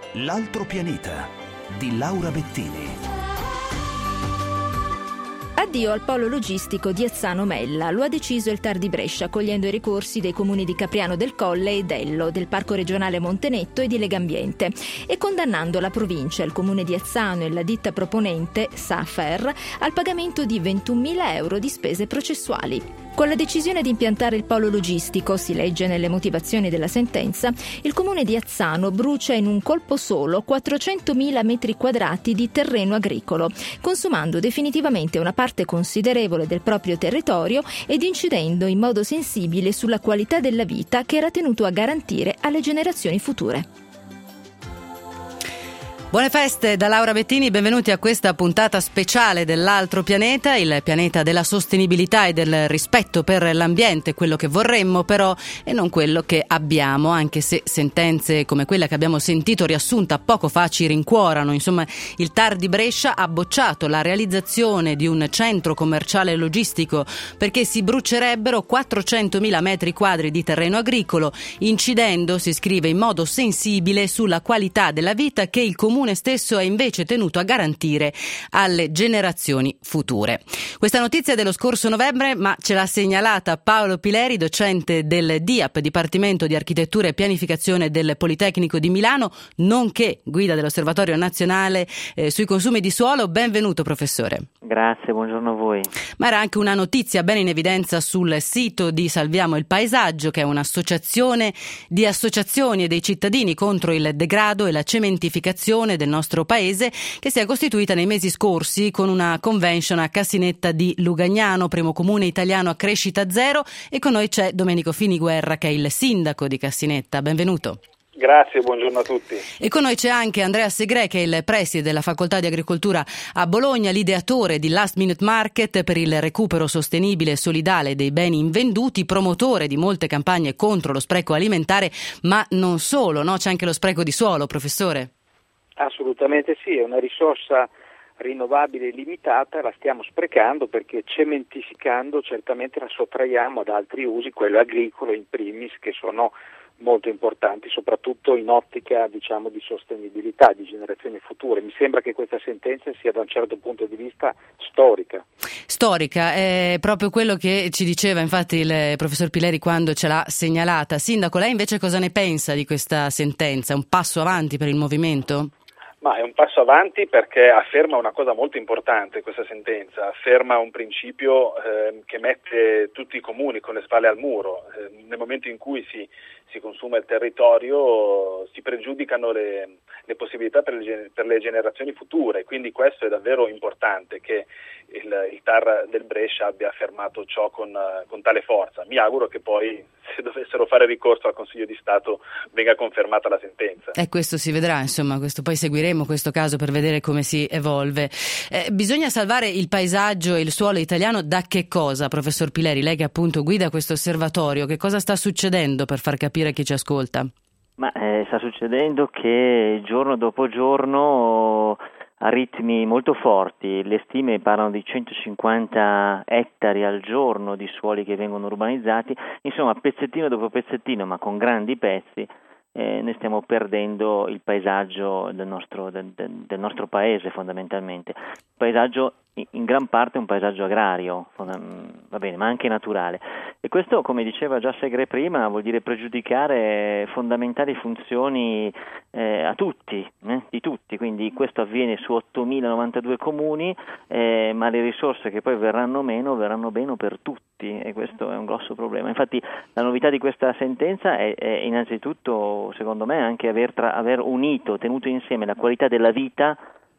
L'altro pianeta di Laura Bettini. Addio al polo logistico di Azzano Mella, lo ha deciso il TAR di Brescia, accogliendo i ricorsi dei comuni di Capriano del Colle e Dello, del Parco regionale Montenetto e di Legambiente, e condannando la provincia, il comune di Azzano e la ditta proponente, Safer, al pagamento di 21.000 euro di spese processuali. Con la decisione di impiantare il polo logistico, si legge nelle motivazioni della sentenza, il comune di Azzano brucia in un colpo solo 400.000 metri quadrati di terreno agricolo, consumando definitivamente una parte considerevole del proprio territorio ed incidendo in modo sensibile sulla qualità della vita che era tenuto a garantire alle generazioni future. Buone feste da Laura Bettini, benvenuti a questa puntata speciale dell'altro pianeta, il pianeta della sostenibilità e del rispetto per l'ambiente, quello che vorremmo però e non quello che abbiamo, anche se sentenze come quella che abbiamo sentito riassunta poco fa ci rincuorano. Insomma, il TAR di Brescia ha bocciato la realizzazione di un centro commerciale logistico perché si brucerebbero 400.000 metri quadri di terreno agricolo, incidendo, si scrive, in modo sensibile sulla qualità della vita che il comune stesso è invece tenuto a garantire alle generazioni future. Questa notizia è dello scorso novembre, ma ce l'ha segnalata Paolo Pileri, docente del DIAP, Dipartimento di Architettura e Pianificazione del Politecnico di Milano, nonché guida dell'Osservatorio Nazionale sui consumi di suolo. Benvenuto, professore. Grazie, buongiorno a voi. Ma era anche una notizia bene in evidenza sul sito di Salviamo il Paesaggio, che è un'associazione di associazioni e dei cittadini contro il degrado e la cementificazione del nostro paese, che si è costituita nei mesi scorsi con una convention a Cassinetta di Lugagnano, primo comune italiano a crescita zero, e con noi c'è Domenico Finiguerra, che è il sindaco di Cassinetta. Benvenuto. Grazie, buongiorno a tutti. E con noi c'è anche Andrea Segre, che è il preside della Facoltà di Agricoltura a Bologna, l'ideatore di Last Minute Market per il recupero sostenibile e solidale dei beni invenduti, promotore di molte campagne contro lo spreco alimentare, ma non solo, no? C'è anche lo spreco di suolo, professore. Assolutamente sì, è una risorsa rinnovabile e limitata, la stiamo sprecando perché cementificando certamente la sottraiamo ad altri usi, quello agricolo in primis, che sono molto importanti, soprattutto in ottica di sostenibilità, di generazioni future. Mi sembra che questa sentenza sia da un certo punto di vista storica. Storica, è proprio quello che ci diceva infatti il professor Pileri quando ce l'ha segnalata. Sindaco, lei invece cosa ne pensa di questa sentenza? Un passo avanti per il movimento? Ma è un passo avanti perché afferma una cosa molto importante questa sentenza, afferma un principio che mette tutti i comuni con le spalle al muro. Nel momento in cui si consuma il territorio si pregiudicano le possibilità per le generazioni future, quindi questo è davvero importante che il TAR del Brescia abbia affermato ciò con tale forza. Mi auguro che poi, se dovessero fare ricorso al Consiglio di Stato, venga confermata la sentenza. E questo si vedrà, insomma, poi seguiremo questo caso per vedere come si evolve. Bisogna salvare il paesaggio e il suolo italiano da che cosa, professor Pileri? Lei che appunto guida questo osservatorio, che cosa sta succedendo per far capire a chi ci ascolta? Ma sta succedendo che giorno dopo giorno, a ritmi molto forti, le stime parlano di 150 ettari al giorno di suoli che vengono urbanizzati, insomma pezzettino dopo pezzettino, ma con grandi pezzi, ne stiamo perdendo il paesaggio del nostro paese fondamentalmente. Il paesaggio in gran parte è un paesaggio agrario, va bene, ma anche naturale. E questo, come diceva già Segre prima, vuol dire pregiudicare fondamentali funzioni a tutti, di tutti. Quindi questo avviene su 8.092 comuni, ma le risorse che poi verranno meno per tutti, e questo è un grosso problema. Infatti la novità di questa sentenza è innanzitutto, secondo me, anche aver unito, tenuto insieme la qualità della vita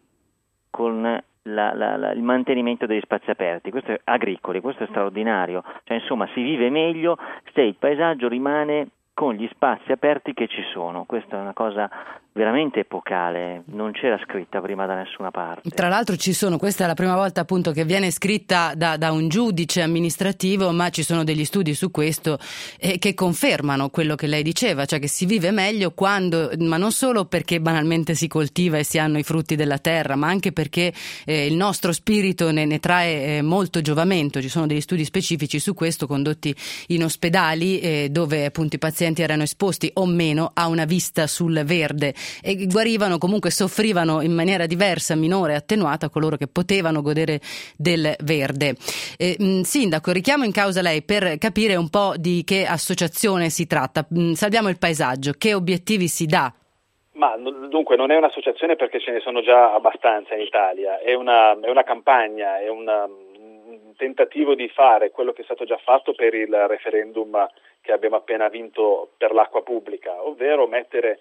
con il mantenimento degli spazi aperti. Questo è agricoli, questo è straordinario, cioè insomma si vive meglio se il paesaggio rimane con gli spazi aperti che ci sono. Questa è una cosa veramente epocale, non c'era scritta prima da nessuna parte. Tra l'altro questa è la prima volta appunto che viene scritta da un giudice amministrativo, ma ci sono degli studi su questo che confermano quello che lei diceva, cioè che si vive meglio quando, ma non solo perché banalmente si coltiva e si hanno i frutti della terra, ma anche perché il nostro spirito ne trae molto giovamento. Ci sono degli studi specifici su questo condotti in ospedali dove appunto i pazienti pazienti erano esposti o meno a una vista sul verde e guarivano, comunque soffrivano in maniera diversa, minore, attenuata coloro che potevano godere del verde. Sindaco, richiamo in causa lei per capire un po' di che associazione si tratta. Salviamo il paesaggio, che obiettivi si dà? Ma dunque non è un'associazione, perché ce ne sono già abbastanza in Italia, è una campagna, è un tentativo di fare quello che è stato già fatto per il referendum che abbiamo appena vinto per l'acqua pubblica, ovvero mettere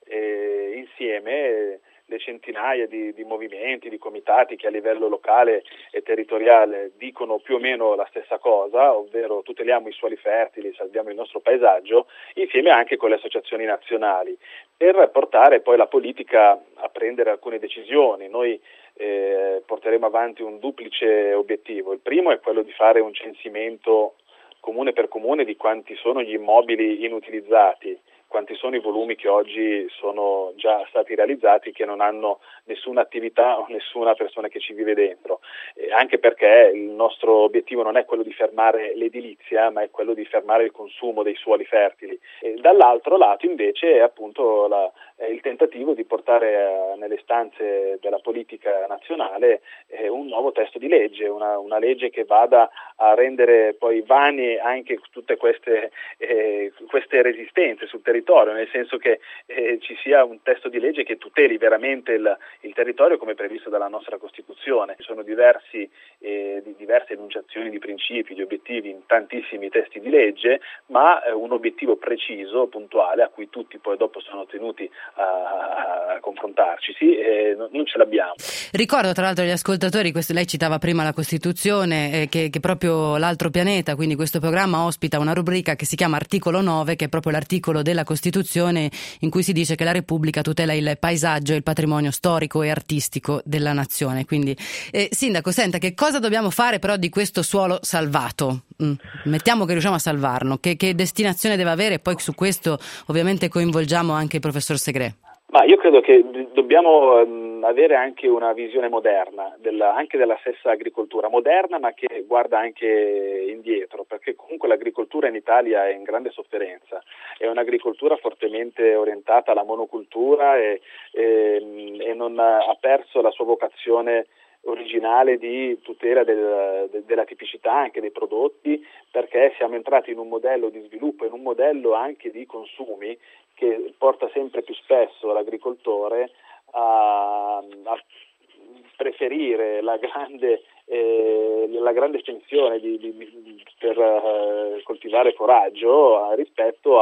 insieme le centinaia di movimenti, di comitati che a livello locale e territoriale dicono più o meno la stessa cosa, ovvero tuteliamo i suoli fertili, salviamo il nostro paesaggio, insieme anche con le associazioni nazionali, per portare poi la politica a prendere alcune decisioni. Noi porteremo avanti un duplice obiettivo. Il primo è quello di fare un censimento comune per comune di quanti sono gli immobili inutilizzati, quanti sono i volumi che oggi sono già stati realizzati, che non hanno nessuna attività o nessuna persona che ci vive dentro, anche perché il nostro obiettivo non è quello di fermare l'edilizia, ma è quello di fermare il consumo dei suoli fertili. E dall'altro lato invece è appunto il tentativo di portare nelle stanze della politica nazionale un nuovo testo di legge, una legge che vada a rendere poi vane anche tutte queste resistenze sul territorio, nel senso che ci sia un testo di legge che tuteli veramente il territorio come previsto dalla nostra Costituzione. Ci sono diverse enunciazioni di principi, di obiettivi in tantissimi testi di legge, ma un obiettivo preciso, puntuale, a cui tutti poi dopo sono tenuti a confrontarci, non ce l'abbiamo. Ricordo tra l'altro agli ascoltatori, lei citava prima la Costituzione, che proprio l'altro pianeta, quindi questo programma ospita una rubrica che si chiama Articolo 9, che è proprio l'articolo della Costituzione in cui si dice che la Repubblica tutela il paesaggio e il patrimonio storico e artistico della nazione. Quindi, Sindaco, senta, che cosa dobbiamo fare però di questo suolo salvato? Mettiamo che riusciamo a salvarlo, che destinazione deve avere? Poi su questo ovviamente coinvolgiamo anche il professor Segrè. Ma io credo che dobbiamo avere anche una visione moderna, anche della stessa agricoltura, moderna ma che guarda anche indietro, perché comunque l'agricoltura in Italia è in grande sofferenza, è un'agricoltura fortemente orientata alla monocultura e non ha perso la sua vocazione originale di tutela della tipicità anche dei prodotti, perché siamo entrati in un modello di sviluppo, in un modello anche di consumi che porta sempre più spesso l'agricoltore a preferire la grande estensione per coltivare foraggio rispetto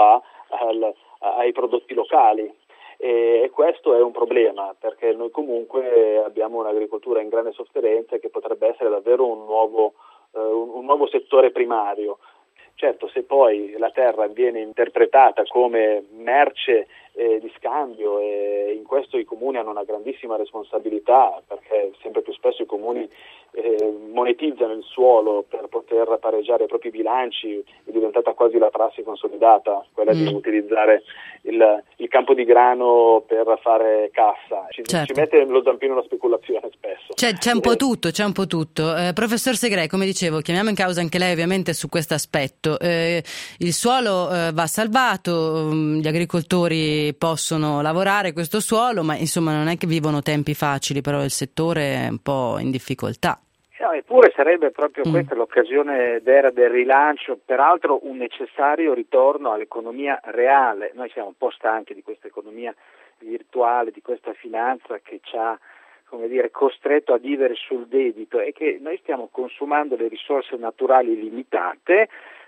ai prodotti locali. E questo è un problema, perché noi comunque abbiamo un'agricoltura in grande sofferenza che potrebbe essere davvero un nuovo settore primario. Certo, se poi la terra viene interpretata come merce di scambio, e in questo i comuni hanno una grandissima responsabilità, perché sempre più spesso i comuni monetizzano il suolo per poter pareggiare i propri bilanci, è diventata quasi la prassi consolidata, quella di utilizzare il campo di grano per fare cassa. Ci mette lo zampino una speculazione spesso. C'è un po' tutto. Professor Segrè, come dicevo, chiamiamo in causa anche lei ovviamente su questo aspetto. Il suolo va salvato, gli agricoltori possono lavorare questo suolo, ma insomma non è che vivono tempi facili, però il settore è un po' in difficoltà. No, eppure sarebbe proprio questa l'occasione d'era del rilancio, peraltro un necessario ritorno all'economia reale. Noi siamo un po' stanchi di questa economia virtuale, di questa finanza che ci ha, costretto a vivere sul debito, e che noi stiamo consumando le risorse naturali limitate,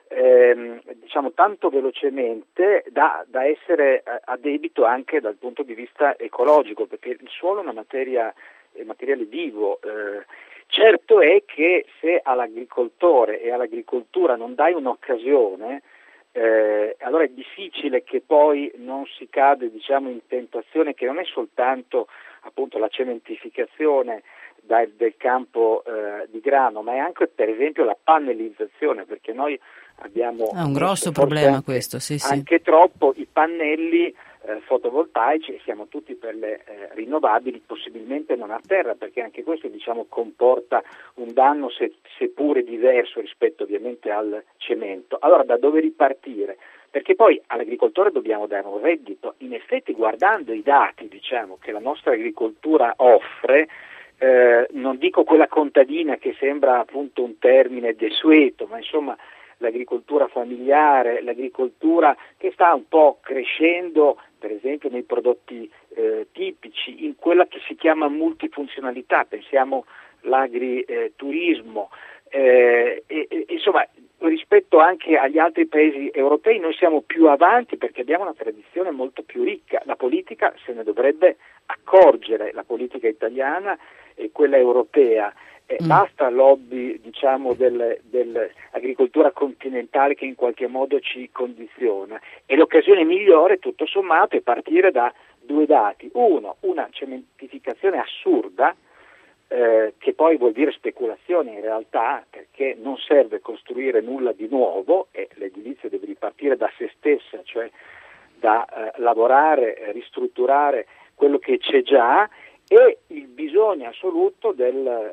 tanto velocemente da essere a debito anche dal punto di vista ecologico, perché il suolo è materiale vivo. Certo è che se all'agricoltore e all'agricoltura non dai un'occasione, allora è difficile che poi non si cade in tentazione, che non è soltanto appunto la cementificazione del campo di grano, ma è anche per esempio la pannellizzazione, perché noi abbiamo un grosso problema questo, sì. Anche troppo i pannelli fotovoltaici, e siamo tutti per le rinnovabili, possibilmente non a terra, perché anche questo comporta un danno seppure diverso rispetto ovviamente al cemento. Allora da dove ripartire? perché poi all'agricoltore dobbiamo dare un reddito. In effetti, guardando i dati, diciamo, che la nostra agricoltura offre, non dico quella contadina che sembra appunto un termine desueto, ma insomma l'agricoltura familiare, l'agricoltura che sta un po' crescendo, per esempio nei prodotti tipici, in quella che si chiama multifunzionalità, pensiamo all'agriturismo, insomma rispetto anche agli altri paesi europei noi siamo più avanti perché abbiamo una tradizione molto più ricca. La politica se ne dovrebbe accorgere, la politica italiana e quella europea. Basta lobby, diciamo, dell'agricoltura continentale che in qualche modo ci condiziona, e l'occasione migliore tutto sommato è partire da due dati: uno, una cementificazione assurda, che poi vuol dire speculazione in realtà, perché non serve costruire nulla di nuovo e l'edilizia deve ripartire da se stessa, cioè da lavorare, ristrutturare quello che c'è già, e il bisogno assoluto di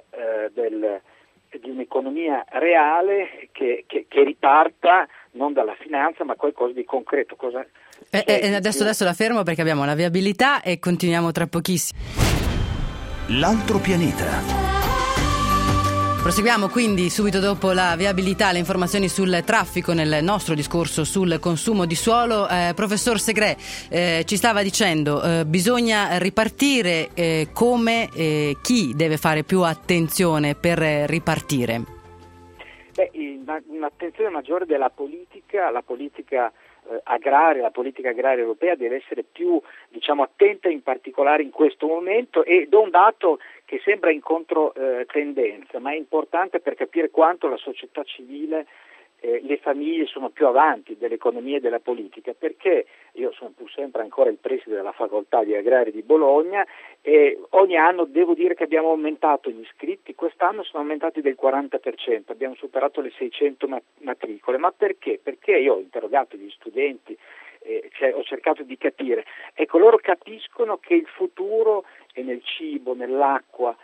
un'economia reale che riparta non dalla finanza ma qualcosa di concreto. Adesso la fermo perché abbiamo la viabilità e continuiamo tra pochissimo. L'altro pianeta. Proseguiamo quindi subito dopo la viabilità, le informazioni sul traffico nel nostro discorso sul consumo di suolo. Professor Segrè, ci stava dicendo bisogna ripartire, come chi deve fare più attenzione per ripartire? Un'attenzione maggiore della politica, la politica agraria europea deve essere più, diciamo, attenta in particolare in questo momento, e do un dato che sembra in controtendenza, ma è importante per capire quanto la società civile, le famiglie sono più avanti dell'economia e della politica, perché io sono pur sempre ancora il preside della facoltà di agraria di Bologna e ogni anno devo dire che abbiamo aumentato gli iscritti. Quest'anno sono aumentati del 40%, abbiamo superato le 600 matricole. Ma perché? Perché io ho interrogato gli studenti, ho cercato di capire. Ecco, loro capiscono che il futuro è nel cibo, nell'acqua,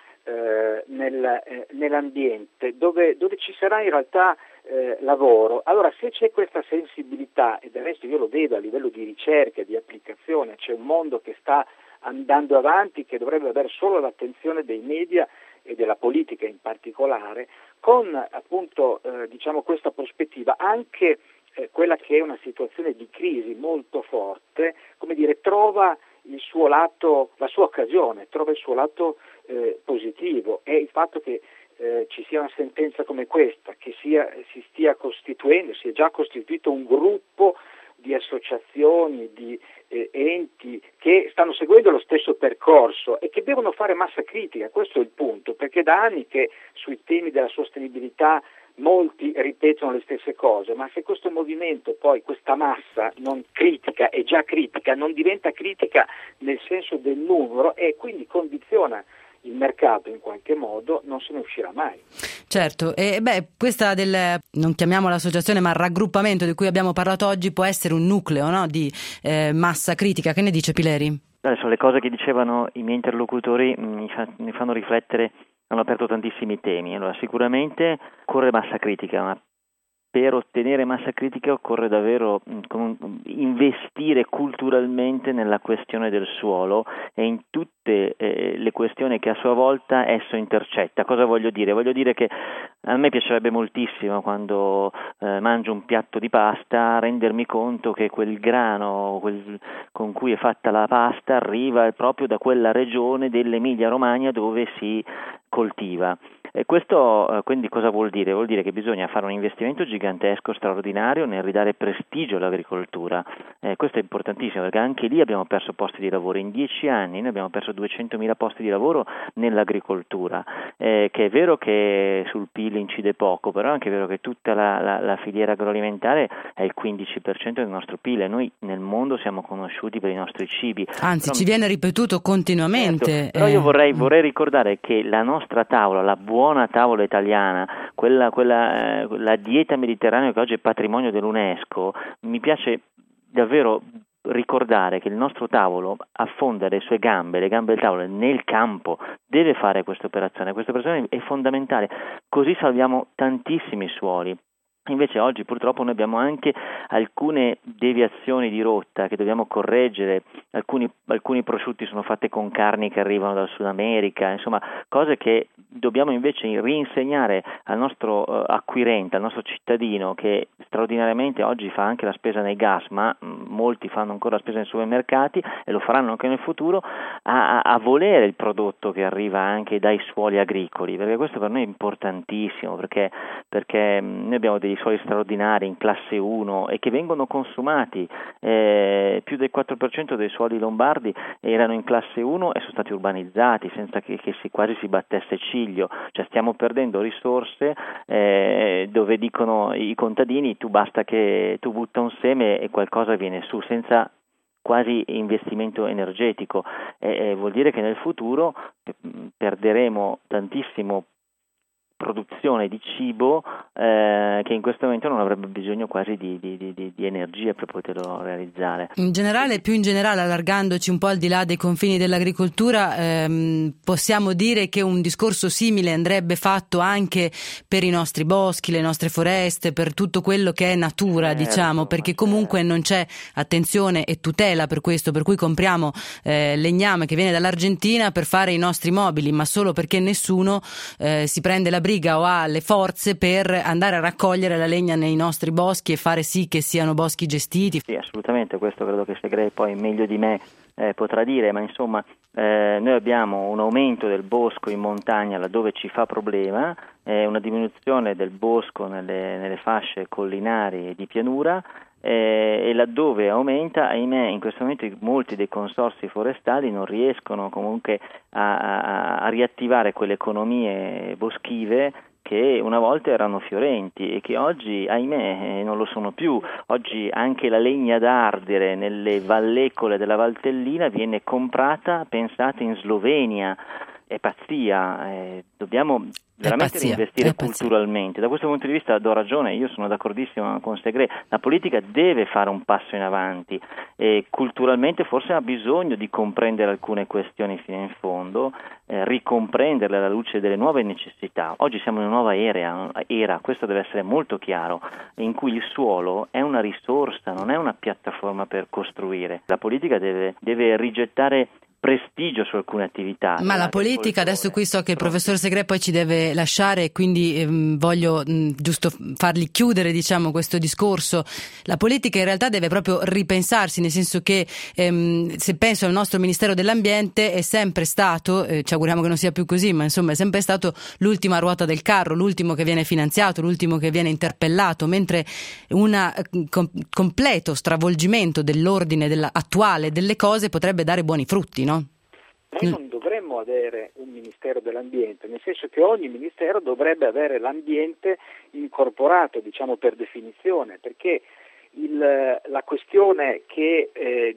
nell'ambiente, dove ci sarà in realtà lavoro. Allora, se c'è questa sensibilità, e del resto io lo vedo a livello di ricerca, di applicazione, c'è un mondo che sta andando avanti, che dovrebbe avere solo l'attenzione dei media e della politica in particolare, con appunto diciamo questa prospettiva, anche quella che è una situazione di crisi molto forte, come dire, trova il suo lato, la sua occasione, trova il suo lato positivo, e il fatto che ci sia una sentenza come questa, che si è già costituito un gruppo di associazioni, di enti che stanno seguendo lo stesso percorso e che devono fare massa critica. Questo è il punto, perché da anni che sui temi della sostenibilità molti ripetono le stesse cose, ma se questo movimento, poi questa massa non critica, è già critica, non diventa critica nel senso del numero e quindi condiziona il mercato in qualche modo, non se ne uscirà mai. Certo, e questa non chiamiamola associazione, ma raggruppamento di cui abbiamo parlato oggi può essere un nucleo, no, di massa critica. Che ne dice Pileri? Adesso le cose che dicevano i miei interlocutori mi fanno riflettere, hanno aperto tantissimi temi. Allora, sicuramente occorre massa critica, ma per ottenere massa critica occorre davvero investire culturalmente nella questione del suolo e in tutte le questioni che a sua volta esso intercetta. Cosa voglio dire? Voglio dire che a me piacerebbe moltissimo, quando mangio un piatto di pasta, rendermi conto che quel grano con cui è fatta la pasta arriva proprio da quella regione dell'Emilia Romagna dove si coltiva. E questo quindi cosa vuol dire? Vuol dire che bisogna fare un investimento gigantesco, straordinario, nel ridare prestigio all'agricoltura. Questo è importantissimo, perché anche lì abbiamo perso posti di lavoro. In 10 anni noi abbiamo perso 200.000 posti di lavoro nell'agricoltura, che è vero che sul PIL incide poco, però è anche vero che tutta la filiera agroalimentare è il 15% del nostro PIL, e noi nel mondo siamo conosciuti per i nostri cibi. Anzi, ci viene ripetuto continuamente. Certo, però io vorrei ricordare che la nostra tavola, la buona tavola italiana, la dieta mediterranea che oggi è patrimonio dell'UNESCO, mi piace davvero ricordare che il nostro tavolo affonda le sue gambe, le gambe del tavolo nel campo, deve fare questa operazione è fondamentale, così salviamo tantissimi suoli. Invece oggi purtroppo noi abbiamo anche alcune deviazioni di rotta che dobbiamo correggere, alcuni prosciutti sono fatti con carni che arrivano dal Sud America, insomma cose che dobbiamo invece rinsegnare al nostro acquirente, al nostro cittadino che straordinariamente oggi fa anche la spesa nei gas, ma molti fanno ancora la spesa nei supermercati e lo faranno anche nel futuro, a volere il prodotto che arriva anche dai suoli agricoli, perché questo per noi è importantissimo, perché noi abbiamo degli suoli straordinari in classe 1 e che vengono consumati, più del 4% dei suoli lombardi erano in classe 1 e sono stati urbanizzati senza che quasi si battesse ciglio, cioè stiamo perdendo risorse dove dicono i contadini tu basta che tu butta un seme e qualcosa viene su senza quasi investimento energetico, vuol dire che nel futuro perderemo tantissimo produzione di cibo che in questo momento non avrebbe bisogno quasi di energia per poterlo realizzare. Più in generale, allargandoci un po' al di là dei confini dell'agricoltura, possiamo dire che un discorso simile andrebbe fatto anche per i nostri boschi, le nostre foreste, per tutto quello che è natura, diciamo, perché comunque non c'è attenzione e tutela per questo, per cui compriamo legname che viene dall'Argentina per fare i nostri mobili, ma solo perché nessuno si prende la briga o ha le forze per andare a raccogliere la legna nei nostri boschi e fare sì che siano boschi gestiti. Sì, assolutamente, questo credo che Segrè poi meglio di me potrà dire, ma insomma noi abbiamo un aumento del bosco in montagna laddove ci fa problema, una diminuzione del bosco nelle fasce collinari e di pianura, e laddove aumenta, ahimè, in questo momento molti dei consorzi forestali non riescono comunque a riattivare quelle economie boschive che una volta erano fiorenti e che oggi, ahimè, non lo sono più. Oggi anche la legna da ardere nelle vallecole della Valtellina viene comprata, pensate, in Slovenia. È pazzia, dobbiamo veramente investire culturalmente. Da questo punto di vista do ragione, io sono d'accordissimo con Segrè, la politica deve fare un passo in avanti e culturalmente forse ha bisogno di comprendere alcune questioni fino in fondo, ricomprenderle alla luce delle nuove necessità. Oggi siamo in una nuova era, questo deve essere molto chiaro, in cui il suolo è una risorsa, non è una piattaforma per costruire. La politica deve rigettare prestigio su alcune attività. Ma la politica, adesso qui so che il professor Segrè poi ci deve lasciare, quindi voglio giusto fargli chiudere, diciamo, questo discorso. La politica in realtà deve proprio ripensarsi, nel senso che se penso al nostro Ministero dell'Ambiente è sempre stato, ci auguriamo che non sia più così, ma insomma è sempre stato l'ultima ruota del carro, l'ultimo che viene finanziato, l'ultimo che viene interpellato, mentre un completo stravolgimento dell'ordine attuale delle cose potrebbe dare buoni frutti, no? Noi non dovremmo avere un Ministero dell'Ambiente, nel senso che ogni Ministero dovrebbe avere l'ambiente incorporato, diciamo, per definizione, perché la questione che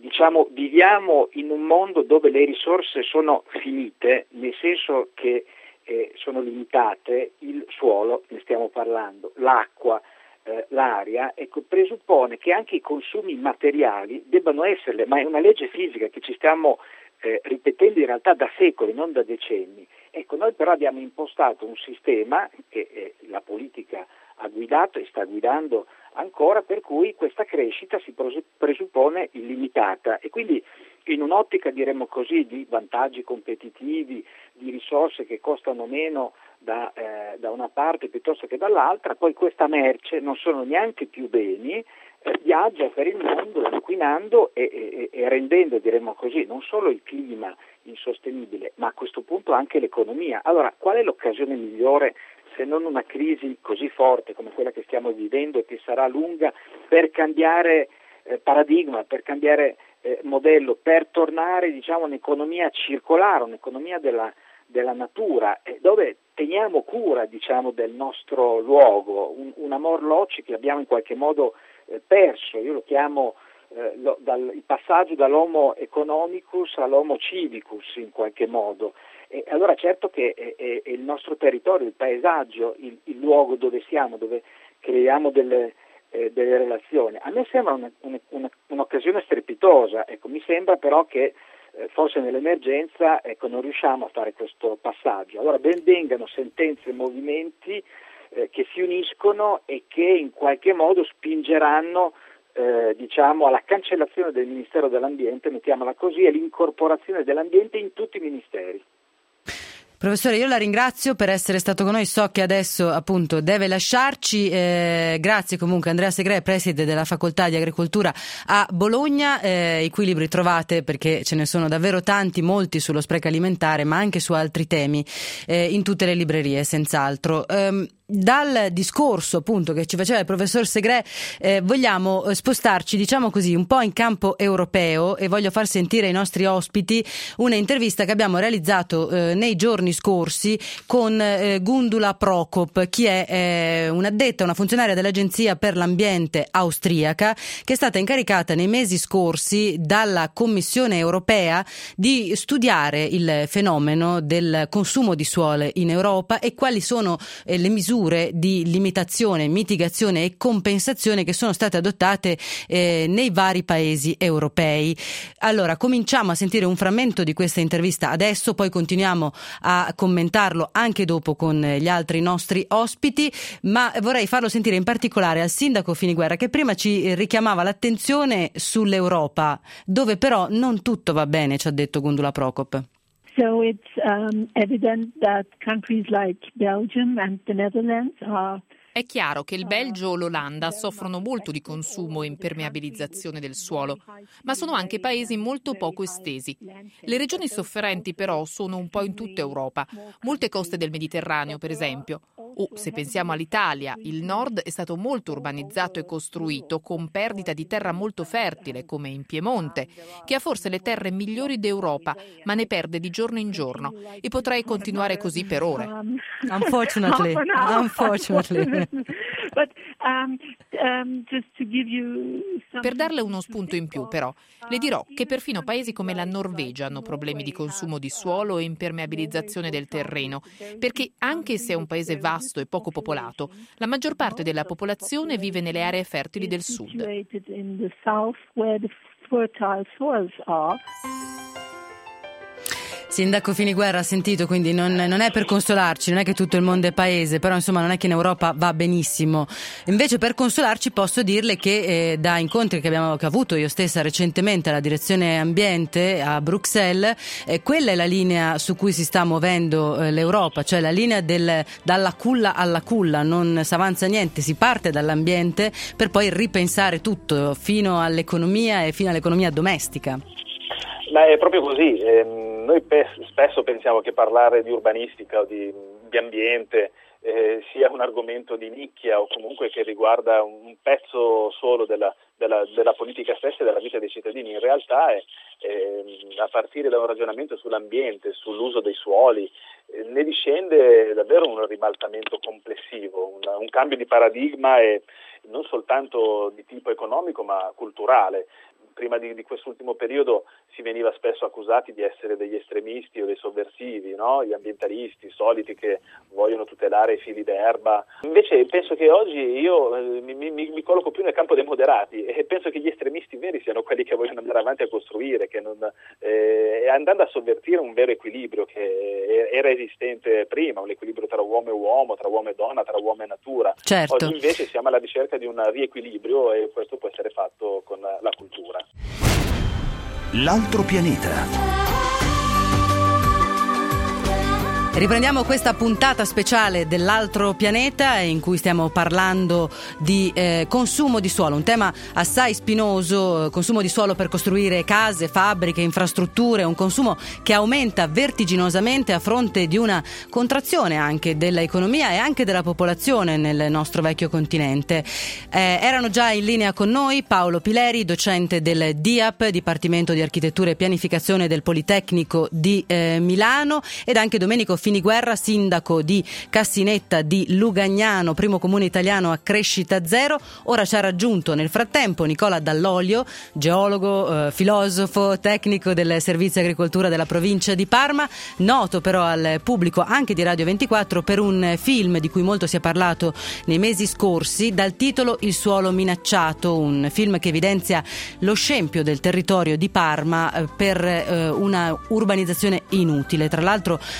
viviamo in un mondo dove le risorse sono finite, nel senso che sono limitate, il suolo, ne stiamo parlando, l'acqua, l'aria, presuppone che anche i consumi materiali debbano esserle, ma è una legge fisica che ci stiamo ripetendo in realtà da secoli, non da decenni. Noi però abbiamo impostato un sistema che la politica ha guidato e sta guidando ancora, per cui questa crescita si presuppone illimitata e quindi in un'ottica, diremmo così, di vantaggi competitivi, di risorse che costano meno da una parte piuttosto che dall'altra, poi questa merce non sono neanche più beni, viaggia per il mondo inquinando e rendendo, diremmo così, non solo il clima insostenibile, ma a questo punto anche l'economia. Allora, qual è l'occasione migliore se non una crisi così forte come quella che stiamo vivendo e che sarà lunga per cambiare paradigma, per cambiare modello, per tornare, diciamo, un'economia circolare, un'economia della natura, dove teniamo cura, diciamo, del nostro luogo, un amor loci che abbiamo in qualche modo perso. Io lo chiamo il passaggio dall'homo economicus all'homo civicus in qualche modo. E allora certo che è il nostro territorio, il paesaggio, il luogo dove siamo, dove creiamo delle relazioni. A me sembra un'occasione strepitosa, mi sembra però che forse nell'emergenza non riusciamo a fare questo passaggio. Allora ben vengano sentenze e movimenti che si uniscono e che in qualche modo spingeranno alla cancellazione del Ministero dell'Ambiente, mettiamola così, e l'incorporazione dell'ambiente in tutti i ministeri. Professore, io la ringrazio per essere stato con noi, so che adesso appunto deve lasciarci, grazie comunque Andrea Segre, preside della Facoltà di Agricoltura a Bologna, i cui libri trovate, perché ce ne sono davvero tanti, molti sullo spreco alimentare ma anche su altri temi, in tutte le librerie senz'altro. Dal discorso appunto che ci faceva il professor Segre vogliamo spostarci, diciamo così, un po' in campo europeo, e voglio far sentire ai nostri ospiti una intervista che abbiamo realizzato nei giorni scorsi con Gundula Prokop, chi è un'addetta, una funzionaria dell'Agenzia per l'Ambiente austriaca, che è stata incaricata nei mesi scorsi dalla Commissione europea di studiare il fenomeno del consumo di suolo in Europa e quali sono le misure di limitazione, mitigazione e compensazione che sono state adottate nei vari paesi europei. Allora, cominciamo a sentire un frammento di questa intervista adesso, poi continuiamo a commentarlo anche dopo con gli altri nostri ospiti, ma vorrei farlo sentire in particolare al sindaco Finiguerra, che prima ci richiamava l'attenzione sull'Europa, dove però non tutto va bene, ci ha detto Gundula Prokop. So it's evident that countries like Belgium and the Netherlands are. È chiaro che il Belgio o l'Olanda soffrono molto di consumo e impermeabilizzazione del suolo, ma sono anche paesi molto poco estesi. Le regioni sofferenti però sono un po' in tutta Europa, molte coste del Mediterraneo per esempio. O se pensiamo all'Italia, il nord è stato molto urbanizzato e costruito con perdita di terra molto fertile, come in Piemonte, che ha forse le terre migliori d'Europa, ma ne perde di giorno in giorno. E potrei continuare così per ore. Unfortunately. Per darle uno spunto in più, però, le dirò che perfino paesi come la Norvegia hanno problemi di consumo di suolo e impermeabilizzazione del terreno, perché anche se è un paese vasto e poco popolato, la maggior parte della popolazione vive nelle aree fertili del sud. Sindaco Finiguerra, ha sentito, quindi non è per consolarci, non è che tutto il mondo è paese, però insomma non è che in Europa va benissimo. Invece per consolarci posso dirle che da incontri che ho avuto io stessa recentemente alla direzione ambiente a Bruxelles, quella è la linea su cui si sta muovendo l'Europa, cioè la linea dalla culla alla culla, non si avanza niente, si parte dall'ambiente per poi ripensare tutto fino all'economia e fino all'economia domestica. Ma è proprio così. Noi spesso pensiamo che parlare di urbanistica o di ambiente sia un argomento di nicchia o comunque che riguarda un pezzo solo della politica stessa e della vita dei cittadini. In realtà a partire da un ragionamento sull'ambiente, sull'uso dei suoli, ne discende davvero un ribaltamento complessivo, un cambio di paradigma e non soltanto di tipo economico ma culturale. Prima di quest'ultimo periodo si veniva spesso accusati di essere degli estremisti o dei sovversivi, no? Gli ambientalisti, i soliti che vogliono tutelare i fili d'erba. Invece penso che oggi io mi colloco più nel campo dei moderati e penso che gli estremisti veri siano quelli che vogliono andare avanti a costruire, che andando a sovvertire un vero equilibrio che era esistente prima, un equilibrio tra uomo e uomo, tra uomo e donna, tra uomo e natura. Certo. Oggi invece siamo alla ricerca di un riequilibrio e questo può essere fatto con la cultura. L'altro pianeta. Riprendiamo questa puntata speciale dell'altro pianeta in cui stiamo parlando di consumo di suolo, un tema assai spinoso, consumo di suolo per costruire case, fabbriche, infrastrutture, un consumo che aumenta vertiginosamente a fronte di una contrazione anche dell'economia e anche della popolazione nel nostro vecchio continente. Erano già in linea con noi Paolo Pileri, docente del DIAP, Dipartimento di Architettura e Pianificazione del Politecnico di Milano, ed anche Domenico Finiguerra, sindaco di Cassinetta di Lugagnano, primo comune italiano a crescita zero. Ora ci ha raggiunto nel frattempo Nicola Dall'Olio, geologo, filosofo, tecnico del Servizio Agricoltura della provincia di Parma, noto però al pubblico anche di Radio 24 per un film di cui molto si è parlato nei mesi scorsi dal titolo Il suolo minacciato, un film che evidenzia lo scempio del territorio di Parma per una urbanizzazione inutile. Tra l'altro Dall'Olio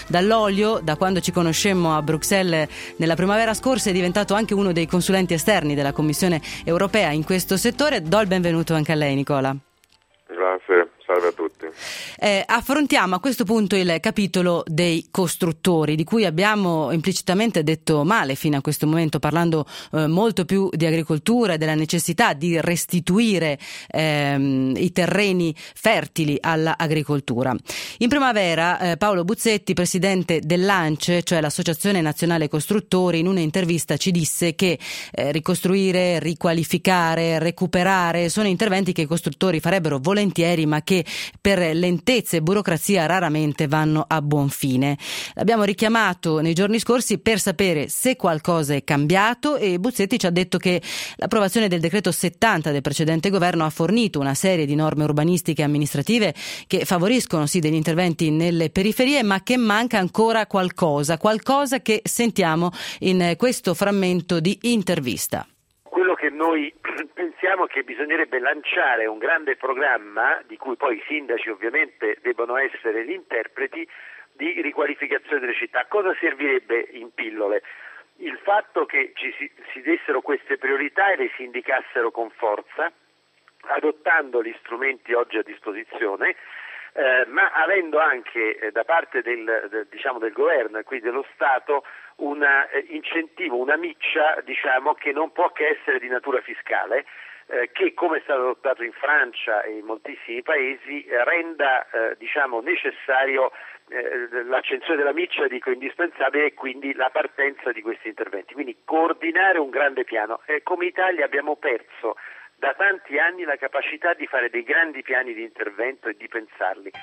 L'olio, da quando ci conoscemmo a Bruxelles nella primavera scorsa, è diventato anche uno dei consulenti esterni della Commissione europea in questo settore. Do il benvenuto anche a lei, Nicola. Grazie, salve a tutti. Affrontiamo a questo punto il capitolo dei costruttori, di cui abbiamo implicitamente detto male fino a questo momento, parlando molto più di agricoltura e della necessità di restituire i terreni fertili all'agricoltura. In primavera Paolo Buzzetti, presidente dell'ANCE, cioè l'Associazione Nazionale Costruttori, in un'intervista ci disse che ricostruire, riqualificare, recuperare sono interventi che i costruttori farebbero volentieri, ma che per lentezze e burocrazia raramente vanno a buon fine. L'abbiamo richiamato nei giorni scorsi per sapere se qualcosa è cambiato, e Buzzetti ci ha detto che l'approvazione del decreto 70 del precedente governo ha fornito una serie di norme urbanistiche e amministrative che favoriscono sì degli interventi nelle periferie, ma che manca ancora qualcosa che sentiamo in questo frammento di intervista. Quello che noi pensiamo che bisognerebbe lanciare un grande programma, di cui poi i sindaci ovviamente debbono essere gli interpreti, di riqualificazione delle città. Cosa servirebbe in pillole? Il fatto che si dessero queste priorità e le si indicassero con forza, adottando gli strumenti oggi a disposizione, ma avendo anche da parte del governo e quindi dello Stato un incentivo, una miccia che non può che essere di natura fiscale, che, come è stato adottato in Francia e in moltissimi paesi, renda necessario l'accensione della miccia, indispensabile, e quindi la partenza di questi interventi. Quindi coordinare un grande piano. Come Italia abbiamo perso da tanti anni la capacità di fare dei grandi piani di intervento e di pensarli.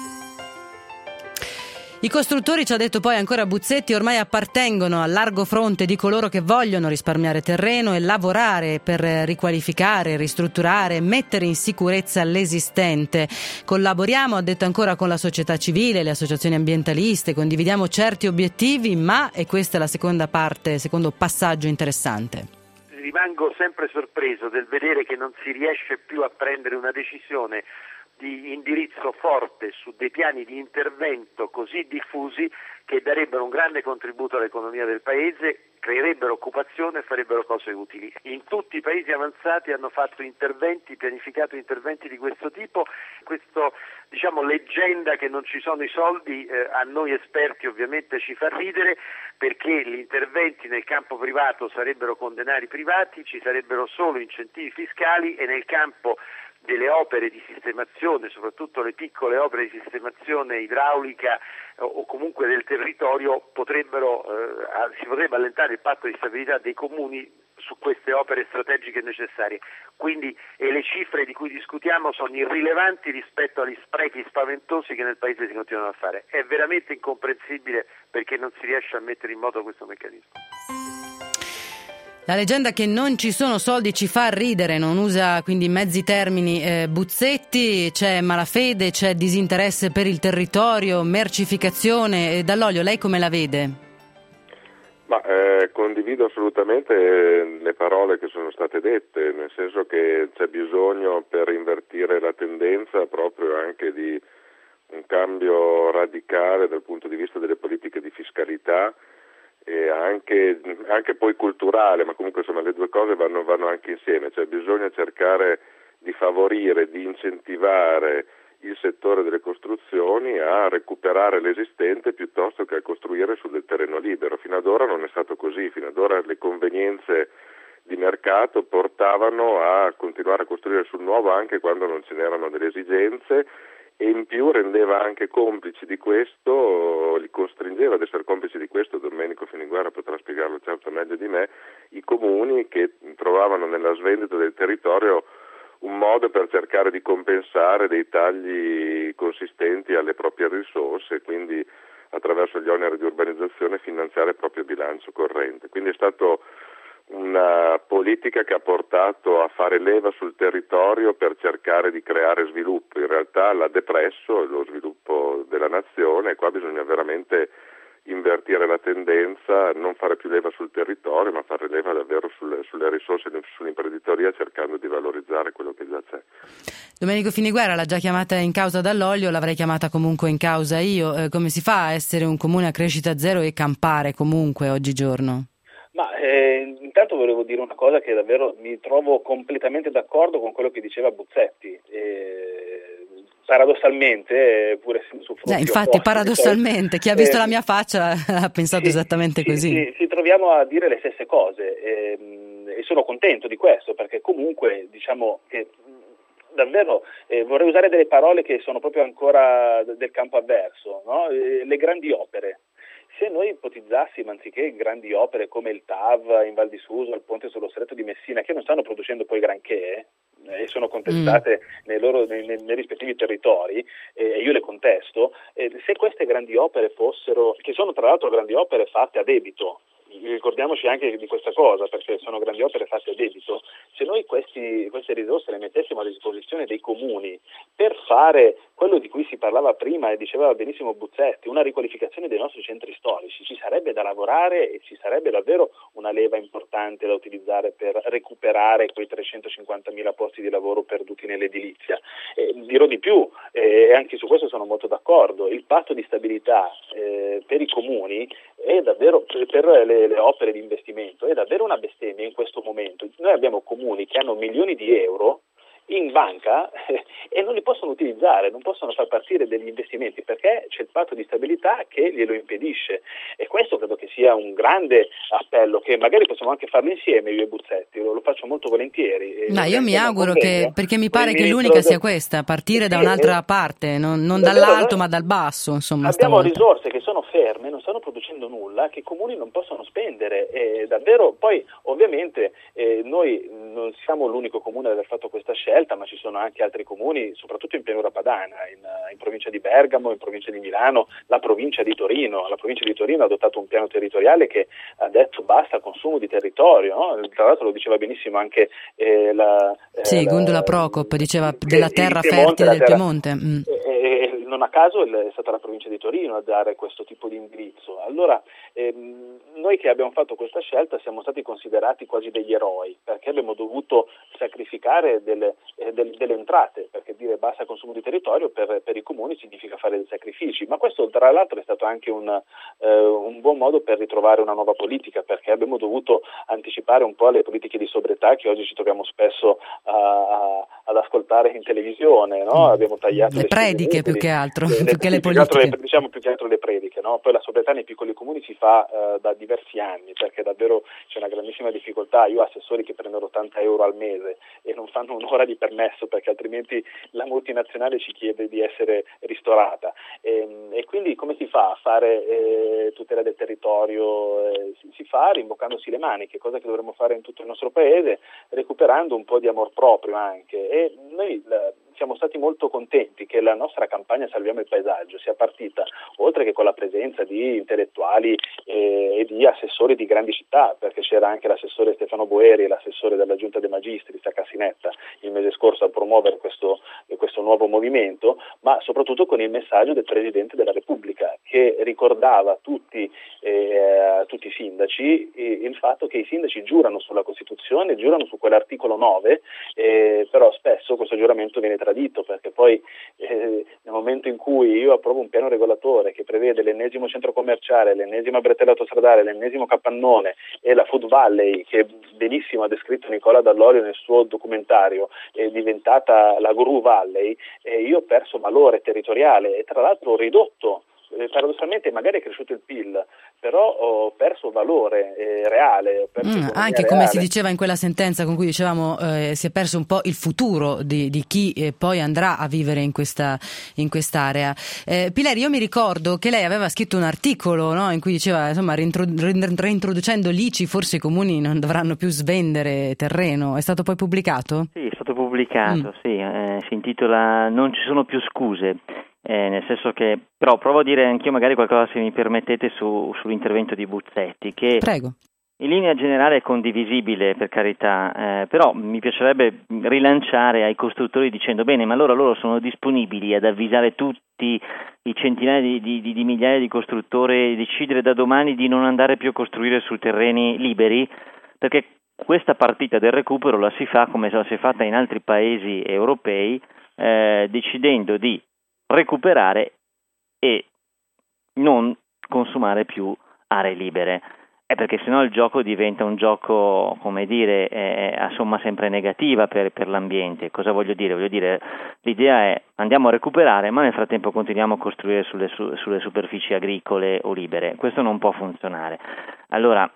I costruttori, ci ha detto poi ancora Buzzetti, ormai appartengono al largo fronte di coloro che vogliono risparmiare terreno e lavorare per riqualificare, ristrutturare, mettere in sicurezza l'esistente. Collaboriamo, ha detto ancora, con la società civile, le associazioni ambientaliste, condividiamo certi obiettivi, ma, e questa è la seconda parte, secondo passaggio interessante. Rimango sempre sorpreso del vedere che non si riesce più a prendere una decisione di indirizzo forte su dei piani di intervento così diffusi che darebbero un grande contributo all'economia del Paese, creerebbero occupazione e farebbero cose utili. In tutti i paesi avanzati hanno fatto pianificato interventi di questo tipo. Questo leggenda che non ci sono i soldi a noi esperti ovviamente ci fa ridere, perché gli interventi nel campo privato sarebbero con denari privati, ci sarebbero solo incentivi fiscali, e nel campo delle opere di sistemazione, soprattutto le piccole opere di sistemazione idraulica o comunque del territorio, si potrebbe allentare il patto di stabilità dei comuni su queste opere strategiche necessarie. Quindi le cifre di cui discutiamo sono irrilevanti rispetto agli sprechi spaventosi che nel Paese si continuano a fare. È veramente incomprensibile perché non si riesce a mettere in moto questo meccanismo. La leggenda che non ci sono soldi ci fa ridere, non usa quindi mezzi termini Buzzetti. C'è malafede, c'è disinteresse per il territorio, mercificazione. Dall'olio, lei come la vede? Condivido assolutamente le parole che sono state dette, nel senso che c'è bisogno, per invertire la tendenza, proprio anche di un cambio radicale dal punto di vista delle politiche di fiscalità e anche poi culturale, ma comunque insomma le due cose vanno anche insieme. Cioè bisogna cercare di favorire, di incentivare il settore delle costruzioni a recuperare l'esistente piuttosto che a costruire su del terreno libero. Fino ad ora non è stato così, fino ad ora le convenienze di mercato portavano a continuare a costruire sul nuovo anche quando non ce n'erano delle esigenze, e in più rendeva anche complici di questo, li costringeva ad essere complici di questo, Domenico Finiguerra potrà spiegarlo certo meglio di me, i comuni che trovavano nella svendita del territorio un modo per cercare di compensare dei tagli consistenti alle proprie risorse e quindi attraverso gli oneri di urbanizzazione finanziare il proprio bilancio corrente. Quindi è stato una politica che ha portato a fare leva sul territorio per cercare di creare sviluppo. In realtà l'ha depresso lo sviluppo della nazione, e qua bisogna veramente invertire la tendenza, non fare più leva sul territorio, ma fare leva davvero sulle risorse, sull'imprenditoria, cercando di valorizzare quello che già c'è. Domenico Finiguerra l'ha già chiamata in causa Dall'Olio, l'avrei chiamata comunque in causa io. Come si fa a essere un comune a crescita zero e campare comunque oggigiorno? Ma intanto volevo dire una cosa, che davvero mi trovo completamente d'accordo con quello che diceva Buzzetti. Paradossalmente, pure su fronti infatti, opposti, paradossalmente, chi ha visto la mia faccia ha pensato esattamente così. Ci troviamo a dire le stesse cose e sono contento di questo, perché comunque diciamo che davvero vorrei usare delle parole che sono proprio ancora del campo avverso, no? Le grandi opere. Se noi ipotizzassimo, anziché grandi opere come il TAV in Val di Suso, il ponte sullo Stretto di Messina, che non stanno producendo poi granché e sono contestate nei rispettivi territori, e io le contesto, se queste grandi opere fossero, che sono tra l'altro grandi opere fatte a debito, ricordiamoci anche di questa cosa, perché sono grandi opere fatte a debito, se noi queste risorse le mettessimo a disposizione dei comuni per fare quello di cui si parlava prima e diceva benissimo Buzzetti, una riqualificazione dei nostri centri storici, ci sarebbe da lavorare e ci sarebbe davvero una leva importante da utilizzare per recuperare quei 350.000 posti di lavoro perduti nell'edilizia. Dirò di più, e anche su questo sono molto d'accordo, il patto di stabilità per i comuni è davvero, per le opere di investimento, è davvero una bestemmia in questo momento. Noi abbiamo comuni che hanno milioni di euro in banca e non li possono utilizzare, non possono far partire degli investimenti perché c'è il patto di stabilità che glielo impedisce, e questo credo che sia un grande appello che magari possiamo anche farlo insieme io e Buzzetti, lo faccio molto volentieri. No, io mi auguro perché mi pare che l'unica sia questa, partire da un'altra parte, non dall'alto ma dal basso, insomma. Abbiamo risorse che sono ferme, non stanno producendo nulla, che i comuni non possono spendere, e davvero poi ovviamente noi non siamo l'unico comune ad aver fatto questa scelta, ma ci sono anche altri comuni, soprattutto in pianura padana, in provincia di Bergamo, in provincia di Milano, la provincia di Torino. La provincia di Torino ha adottato un piano territoriale che ha detto basta consumo di territorio, no? Tra l'altro lo diceva benissimo anche Gundula Procop diceva della terra fertile del Piemonte. Non a caso è stata la provincia di Torino a dare questo tipo di indirizzo. Allora, noi che abbiamo fatto questa scelta siamo stati considerati quasi degli eroi, perché abbiamo dovuto sacrificare delle entrate, perché dire basta consumo di territorio per i comuni significa fare dei sacrifici, ma questo tra l'altro è stato anche un buon modo per ritrovare una nuova politica, perché abbiamo dovuto anticipare un po' le politiche di sobrietà che oggi ci troviamo spesso ad ascoltare in televisione, no? Abbiamo tagliato le prediche più che altro, più che le politiche. Diciamo più che altro le prediche, no? Poi la sobrietà nei piccoli comuni si fa da diversi anni, perché davvero c'è una grandissima difficoltà. Io ho assessori che prendono 80 euro al mese e non fanno un'ora di permesso, perché altrimenti la multinazionale ci chiede di essere ristorata. E quindi come si fa a fare tutela del territorio? Si fa rimboccandosi le maniche, cosa che dovremmo fare in tutto il nostro paese, recuperando un po' di amor proprio anche. E noi siamo stati molto contenti che la nostra campagna Salviamo il paesaggio sia partita, oltre che con la presenza di intellettuali e di assessori di grandi città, perché c'era anche l'assessore Stefano Boeri e l'assessore della Giunta dei Magistri, Cassinetta, il mese scorso a promuovere questo nuovo movimento, ma soprattutto con il messaggio del Presidente della Repubblica, che ricordava a tutti i sindaci il fatto che i sindaci giurano sulla Costituzione, giurano su quell'articolo 9, però spesso questo giuramento viene tradito, perché poi nel momento in cui io approvo un piano regolatore che prevede l'ennesimo centro commerciale, l'ennesima bretella autostradale, l'ennesimo capannone e la Food Valley, che benissimo ha descritto Nicola Dall'Olio nel suo documentario, è diventata la Guru Valley, io ho perso valore territoriale e tra l'altro ho ridotto, paradossalmente magari è cresciuto il PIL, però ho perso valore reale. Anche come si diceva in quella sentenza con cui dicevamo si è perso un po' il futuro di chi poi andrà a vivere in quest'area. Pileri, io mi ricordo che lei aveva scritto un articolo, no, in cui diceva insomma reintroducendo l'ICI forse i comuni non dovranno più svendere terreno. È stato poi pubblicato? Sì, è stato pubblicato, sì, si intitola Non ci sono più scuse. Nel senso che, però provo a dire anch'io magari qualcosa, se mi permettete, sull'intervento di Buzzetti, che prego. In linea generale è condivisibile, per carità, però mi piacerebbe rilanciare ai costruttori dicendo bene, ma allora loro sono disponibili ad avvisare tutti i centinaia di migliaia di costruttori e decidere da domani di non andare più a costruire su terreni liberi, perché questa partita del recupero la si fa come la si è fatta in altri paesi europei, decidendo di recuperare e non consumare più aree libere. Perché sennò il gioco diventa un gioco, come dire, a somma sempre negativa per l'ambiente. Cosa voglio dire? Voglio dire, l'idea è andiamo a recuperare, ma nel frattempo continuiamo a costruire sulle superfici agricole o libere. Questo non può funzionare. Allora,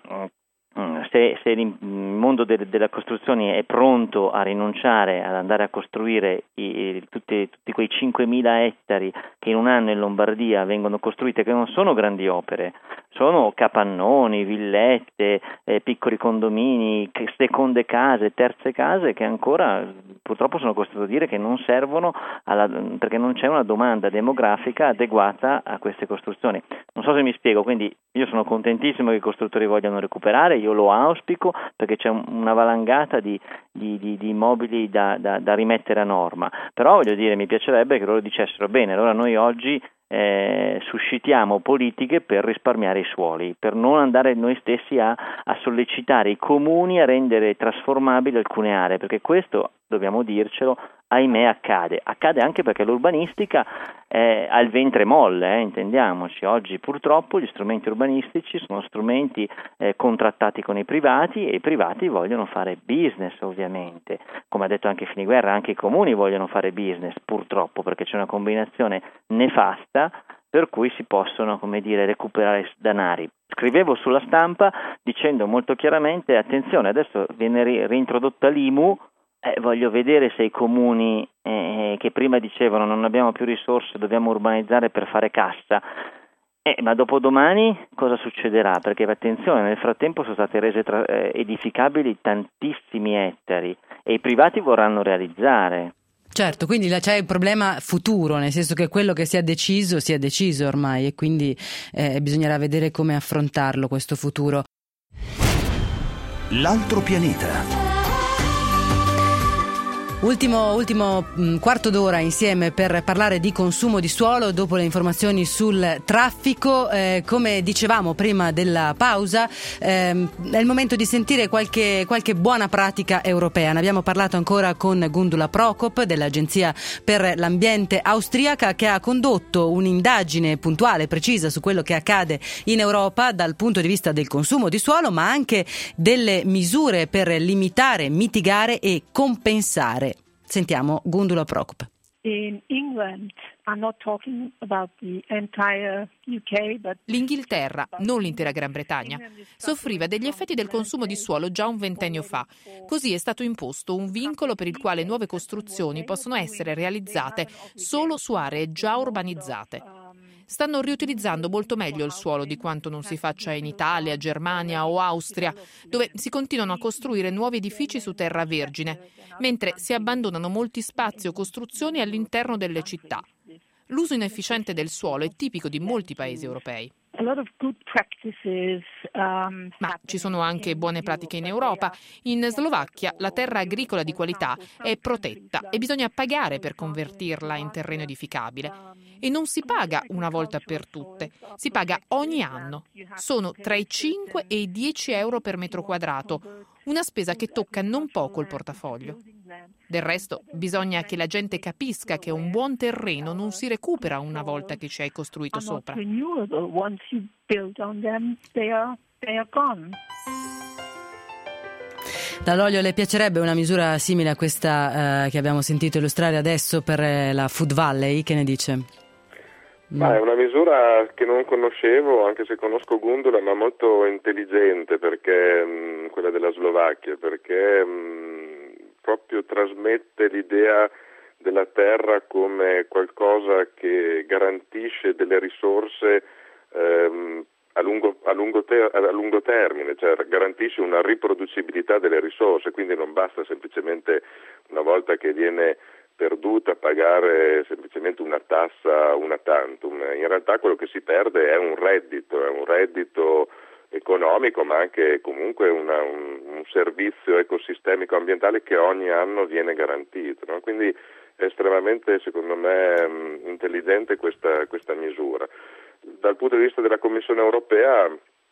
se il mondo della costruzione è pronto a rinunciare ad andare a costruire tutti quei 5.000 ettari che in un anno in Lombardia vengono costruite, che non sono grandi opere, sono capannoni, villette, piccoli condomini, seconde case, terze case, che ancora purtroppo sono costretto a dire che non servono perché non c'è una domanda demografica adeguata a queste costruzioni. Non so se mi spiego, quindi io sono contentissimo che i costruttori vogliano recuperare, io lo auspico perché c'è una valangata di immobili da rimettere a norma, però voglio dire, mi piacerebbe che loro dicessero bene, allora noi oggi suscitiamo politiche per risparmiare i suoli, per non andare noi stessi a sollecitare i comuni a rendere trasformabili alcune aree, perché questo, dobbiamo dircelo, ahimè accade anche perché l'urbanistica ha il ventre molle, intendiamoci. Oggi purtroppo gli strumenti urbanistici sono strumenti contrattati con i privati e i privati vogliono fare business, ovviamente, come ha detto anche Finiguerra, anche i comuni vogliono fare business purtroppo, perché c'è una combinazione nefasta per cui si possono, come dire, recuperare danari. Scrivevo sulla Stampa dicendo molto chiaramente attenzione, adesso viene reintrodotta l'IMU. Voglio vedere se i comuni che prima dicevano non abbiamo più risorse, dobbiamo urbanizzare per fare cassa, ma dopodomani cosa succederà? Perché attenzione, nel frattempo sono state rese edificabili tantissimi ettari e i privati vorranno realizzare. Certo, quindi c'è il problema futuro, nel senso che quello che si è deciso ormai e quindi bisognerà vedere come affrontarlo questo futuro. L'altro pianeta. Ultimo quarto d'ora insieme per parlare di consumo di suolo dopo le informazioni sul traffico. Come dicevamo prima della pausa, è il momento di sentire qualche buona pratica europea. Ne abbiamo parlato ancora con Gundula Prokop dell'Agenzia per l'Ambiente austriaca, che ha condotto un'indagine puntuale, precisa su quello che accade in Europa dal punto di vista del consumo di suolo, ma anche delle misure per limitare, mitigare e compensare. Sentiamo Gundula Prokop. In England, I'm not talking about the entire UK, but L'Inghilterra, non l'intera Gran Bretagna, soffriva degli effetti del consumo di suolo già un ventennio fa. Così è stato imposto un vincolo per il quale nuove costruzioni possono essere realizzate solo su aree già urbanizzate. Stanno riutilizzando molto meglio il suolo di quanto non si faccia in Italia, Germania o Austria, dove si continuano a costruire nuovi edifici su terra vergine, mentre si abbandonano molti spazi o costruzioni all'interno delle città. L'uso inefficiente del suolo è tipico di molti paesi europei. Ma ci sono anche buone pratiche in Europa. In Slovacchia la terra agricola di qualità è protetta e bisogna pagare per convertirla in terreno edificabile. E non si paga una volta per tutte, si paga ogni anno. Sono tra i 5 e i 10 euro per metro quadrato, una spesa che tocca non poco il portafoglio. Del resto, bisogna che la gente capisca che un buon terreno non si recupera una volta che ci hai costruito sopra. Dall'olio, le piacerebbe una misura simile a questa che abbiamo sentito illustrare adesso per la Food Valley? Che ne dice? Ma è una misura che non conoscevo, anche se conosco Gundula, ma molto intelligente, perché quella della Slovacchia, perché proprio trasmette l'idea della terra come qualcosa che garantisce delle risorse a lungo termine, cioè garantisce una riproducibilità delle risorse, quindi non basta semplicemente una volta che viene perduta pagare semplicemente una tassa una tantum. In realtà quello che si perde è un reddito economico, ma anche comunque un servizio ecosistemico ambientale che ogni anno viene garantito, no? Quindi è estremamente, secondo me, intelligente questa misura. Dal punto di vista della Commissione europea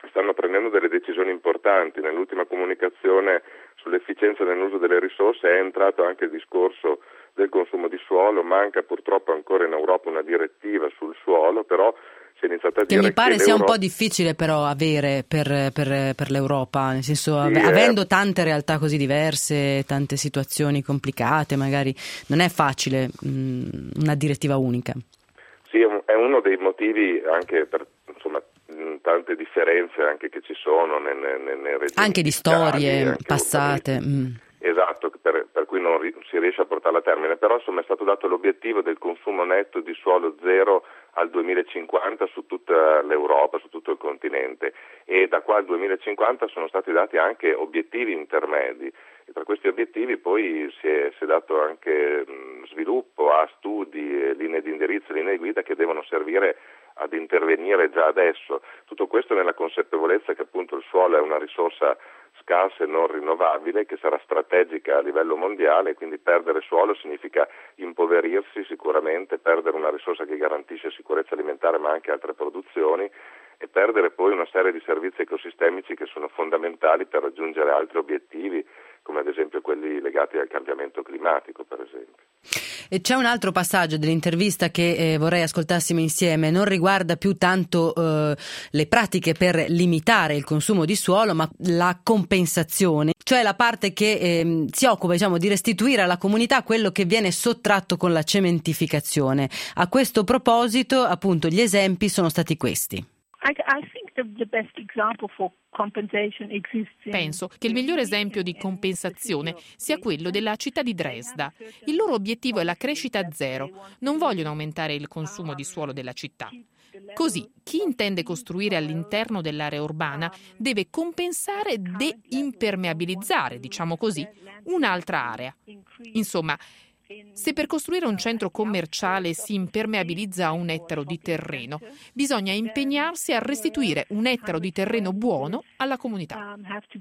stanno prendendo delle decisioni importanti. Nell'ultima comunicazione sull'efficienza nell'uso delle risorse è entrato anche il discorso del consumo di suolo. Manca purtroppo ancora in Europa una direttiva sul suolo, però si è iniziato a dire che mi pare sia un l'Europa... po' difficile però avere per l'Europa, nel senso avendo tante realtà così diverse, tante situazioni complicate, magari non è facile una direttiva unica. Sì, è uno dei motivi anche per tante differenze anche che ci sono nelle regioni anche di storie passate. Esatto, per cui non si riesce a portarla a termine, però è stato dato l'obiettivo del consumo netto di suolo zero al 2050 su tutta l'Europa, su tutto il continente, e da qua al 2050 sono stati dati anche obiettivi intermedi, e tra questi obiettivi poi si è dato anche sviluppo a studi, linee di indirizzo, linee guida che devono servire ad intervenire già adesso. Tutto questo nella consapevolezza che appunto il suolo è una risorsa scarsa e non rinnovabile, che sarà strategica a livello mondiale, quindi perdere suolo significa impoverirsi sicuramente, perdere una risorsa che garantisce sicurezza alimentare ma anche altre produzioni, e perdere poi una serie di servizi ecosistemici che sono fondamentali per raggiungere altri obiettivi, come ad esempio quelli legati al cambiamento climatico, per esempio. E c'è un altro passaggio dell'intervista che vorrei ascoltassimo insieme, non riguarda più tanto le pratiche per limitare il consumo di suolo, ma la compensazione, cioè la parte che si occupa, di restituire alla comunità quello che viene sottratto con la cementificazione. A questo proposito, appunto, gli esempi sono stati questi. Penso che il miglior esempio di compensazione sia quello della città di Dresda. Il loro obiettivo è la crescita zero. Non vogliono aumentare il consumo di suolo della città. Così, chi intende costruire all'interno dell'area urbana deve compensare e deimpermeabilizzare, un'altra area. Insomma, se per costruire un centro commerciale si impermeabilizza 1 ettaro di terreno, bisogna impegnarsi a restituire 1 ettaro di terreno buono alla comunità.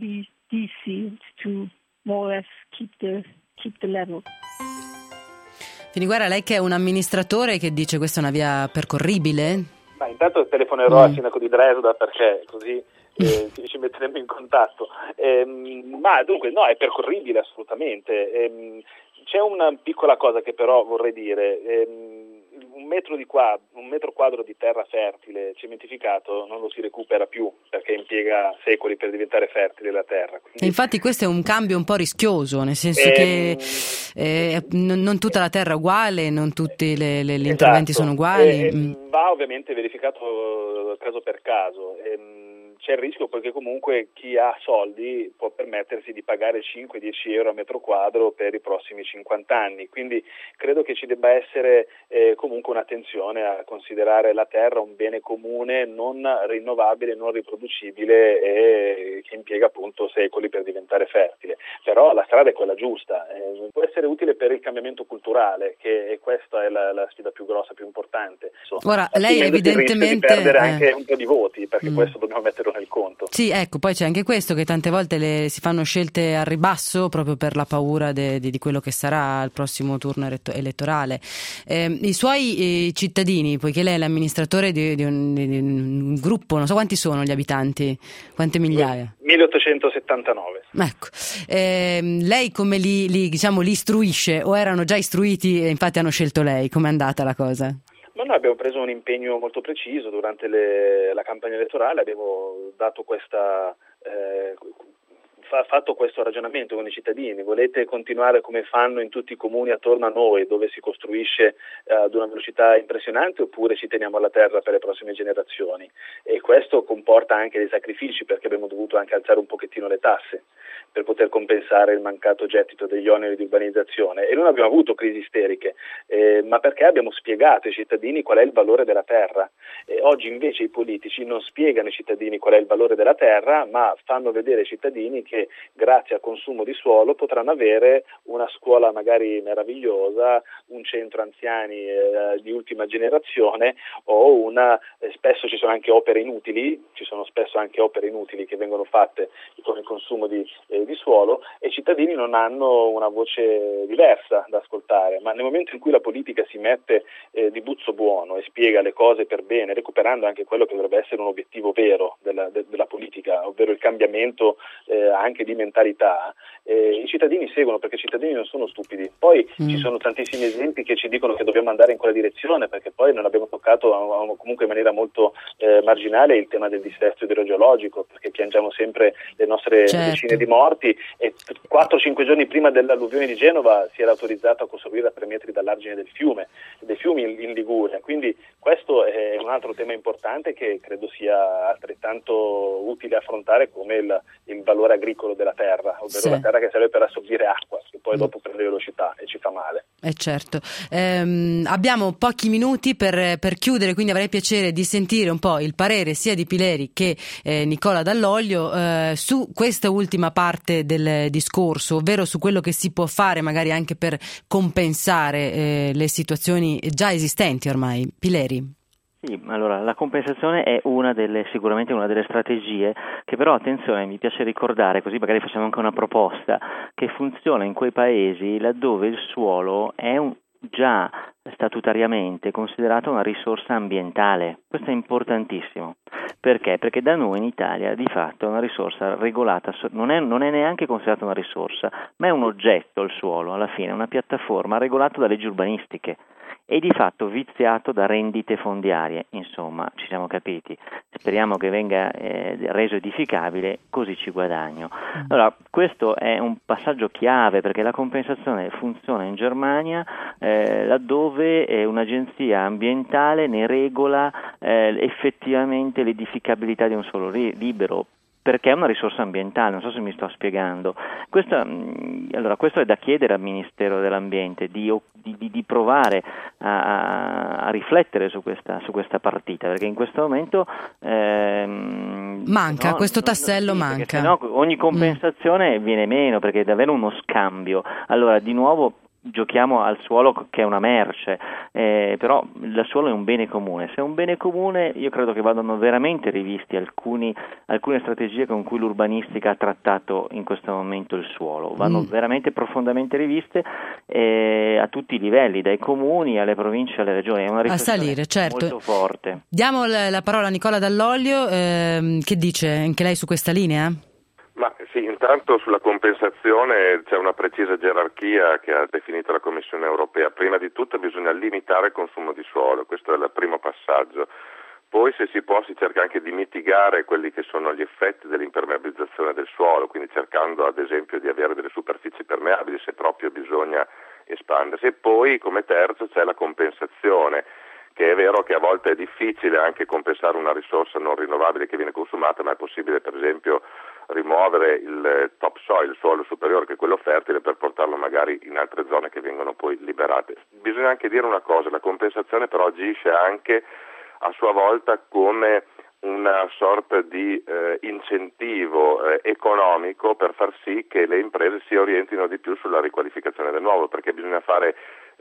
Finiguerra, lei che è un amministratore che dice questa è una via percorribile? Ma intanto telefonerò al sindaco di Dresda, perché così ci metteremo in contatto. Ma dunque no, è percorribile assolutamente. C'è una piccola cosa che però vorrei dire. Un metro quadro di terra fertile cementificato non lo si recupera più, perché impiega secoli per diventare fertile la terra. Quindi, e infatti questo è un cambio un po' rischioso, nel senso che non tutta la terra è uguale, non tutti gli interventi sono uguali. Va ovviamente verificato caso per caso. C'è il rischio perché comunque chi ha soldi può permettersi di pagare 5-10 euro a metro quadro per i prossimi 50 anni, quindi credo che ci debba essere comunque un'attenzione a considerare la terra un bene comune non rinnovabile, non riproducibile e che impiega appunto secoli per diventare fertile. Però la strada è quella giusta, può essere utile per il cambiamento culturale, che questa è la sfida più grossa, più importante. Ora, lei evidentemente di perdere anche un po' di voti, perché questo dobbiamo metterlo nel conto. Sì, ecco, poi c'è anche questo, che tante volte si fanno scelte a ribasso proprio per la paura di quello che sarà il prossimo turno elettorale. I suoi cittadini, poiché lei è l'amministratore di un gruppo, non so quanti sono gli abitanti, quante migliaia? 1879. Ecco, lei come li istruisce, o erano già istruiti e infatti hanno scelto lei? Com'è andata la cosa? Ma noi abbiamo preso un impegno molto preciso durante la campagna elettorale, abbiamo dato fatto questo ragionamento con i cittadini. Volete continuare come fanno in tutti i comuni attorno a noi, dove si costruisce ad una velocità impressionante, oppure ci teniamo alla terra per le prossime generazioni? E questo comporta anche dei sacrifici, perché abbiamo dovuto anche alzare un pochettino le tasse per poter compensare il mancato gettito degli oneri di urbanizzazione, e non abbiamo avuto crisi isteriche, ma perché abbiamo spiegato ai cittadini qual è il valore della terra. Oggi invece i politici non spiegano ai cittadini qual è il valore della terra, ma fanno vedere ai cittadini che che grazie al consumo di suolo potranno avere una scuola magari meravigliosa, un centro anziani di ultima generazione o spesso ci sono anche opere inutili, che vengono fatte con il consumo di suolo, e i cittadini non hanno una voce diversa da ascoltare, ma nel momento in cui la politica si mette di buzzo buono e spiega le cose per bene, recuperando anche quello che dovrebbe essere un obiettivo vero della politica, ovvero il cambiamento anche di mentalità, i cittadini seguono, perché i cittadini non sono stupidi. Poi ci sono tantissimi esempi che ci dicono che dobbiamo andare in quella direzione, perché poi non abbiamo toccato comunque in maniera molto marginale il tema del dissesto idrogeologico, perché piangiamo sempre le nostre decine di morti, e 4-5 giorni prima dell'alluvione di Genova si era autorizzato a costruire a 3 metri dall'argine dei fiumi in Liguria. Quindi questo è un altro tema importante che credo sia altrettanto utile affrontare come il valore agricolo della terra, ovvero la terra che serve per assorbire acqua, che poi dopo prende velocità e ci fa male. Certo. Abbiamo pochi minuti per chiudere, quindi avrei piacere di sentire un po' il parere sia di Pileri che Nicola Dall'Oglio su questa ultima parte del discorso, ovvero su quello che si può fare magari anche per compensare le situazioni già esistenti ormai. Pileri. Sì, allora la compensazione è sicuramente una delle strategie che però, attenzione, mi piace ricordare, così magari facciamo anche una proposta, che funziona in quei paesi laddove il suolo è già statutariamente considerato una risorsa ambientale. Questo è importantissimo. Perché? Perché da noi in Italia di fatto è una risorsa regolata, non è neanche considerata una risorsa, ma è un oggetto il suolo, alla fine, una piattaforma regolata da leggi urbanistiche e di fatto viziato da rendite fondiarie. Insomma, ci siamo capiti. Speriamo che venga reso edificabile, così ci guadagno. Allora, questo è un passaggio chiave, perché la compensazione funziona in Germania laddove un'agenzia ambientale ne regola effettivamente l'edificabilità di un suolo libero, perché è una risorsa ambientale, non so se mi sto spiegando. Questo è da chiedere al Ministero dell'Ambiente di provare a riflettere su questa partita, perché in questo momento manca, questo tassello manca. Sennò ogni compensazione viene meno, perché è davvero uno scambio. Allora, di nuovo giochiamo al suolo che è una merce, però il suolo è un bene comune. Se è un bene comune, io credo che vadano veramente rivisti alcune strategie con cui l'urbanistica ha trattato in questo momento il suolo, vanno veramente profondamente riviste a tutti i livelli, dai comuni alle province alle regioni. È una riflessione molto forte. Diamo la parola a Nicola Dall'Oglio, che dice anche lei su questa linea? Ma sì, intanto sulla compensazione c'è una precisa gerarchia che ha definito la Commissione europea. Prima di tutto bisogna limitare il consumo di suolo, questo è il primo passaggio. Poi, se si può, si cerca anche di mitigare quelli che sono gli effetti dell'impermeabilizzazione del suolo, quindi cercando ad esempio di avere delle superfici permeabili se proprio bisogna espandersi. E poi, come terzo, c'è la compensazione, che è vero che a volte è difficile anche compensare una risorsa non rinnovabile che viene consumata, ma è possibile per esempio rimuovere il topsoil, il suolo superiore, che è quello fertile, per portarlo magari in altre zone che vengono poi liberate. Bisogna anche dire una cosa: la compensazione però agisce anche a sua volta come una sorta di incentivo economico per far sì che le imprese si orientino di più sulla riqualificazione del nuovo, perché bisogna fare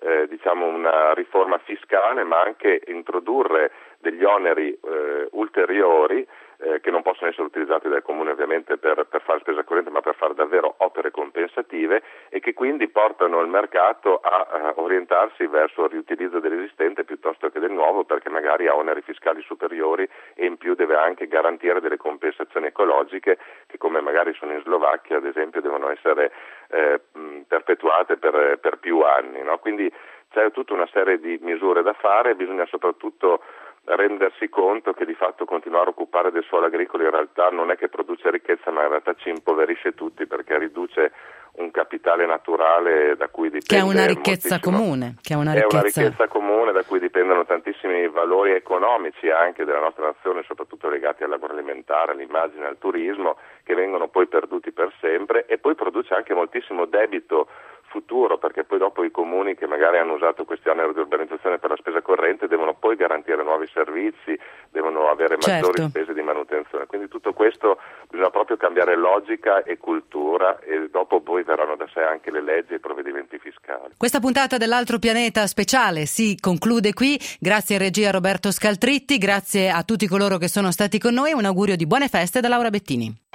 una riforma fiscale, ma anche introdurre degli oneri ulteriori che non possono essere utilizzati dal comune ovviamente per fare spesa corrente, ma per fare davvero opere compensative, e che quindi portano il mercato a orientarsi verso il riutilizzo dell'esistente piuttosto che del nuovo, perché magari ha oneri fiscali superiori e in più deve anche garantire delle compensazioni ecologiche che, come magari sono in Slovacchia ad esempio, devono essere perpetuate per più anni, no? Quindi c'è tutta una serie di misure da fare, bisogna soprattutto rendersi conto che di fatto continuare a occupare del suolo agricolo in realtà non è che produce ricchezza, ma in realtà ci impoverisce tutti, perché riduce un capitale naturale da cui dipende, che è una ricchezza comune, una ricchezza comune da cui dipendono tantissimi valori economici anche della nostra nazione, soprattutto legati all'agroalimentare, all'immagine, al turismo, che vengono poi perduti per sempre, e poi produce anche moltissimo debito futuro, perché poi dopo i comuni che magari hanno usato questi oneri di urbanizzazione per la spesa corrente devono poi garantire nuovi servizi, devono avere maggiori spese di manutenzione, quindi tutto questo bisogna proprio cambiare logica e cultura, e dopo poi verranno da sé anche le leggi e i provvedimenti fiscali. Questa puntata dell'Altro Pianeta speciale si conclude qui. Grazie in regia Roberto Scaltritti, grazie a tutti coloro che sono stati con noi, un augurio di buone feste da Laura Bettini.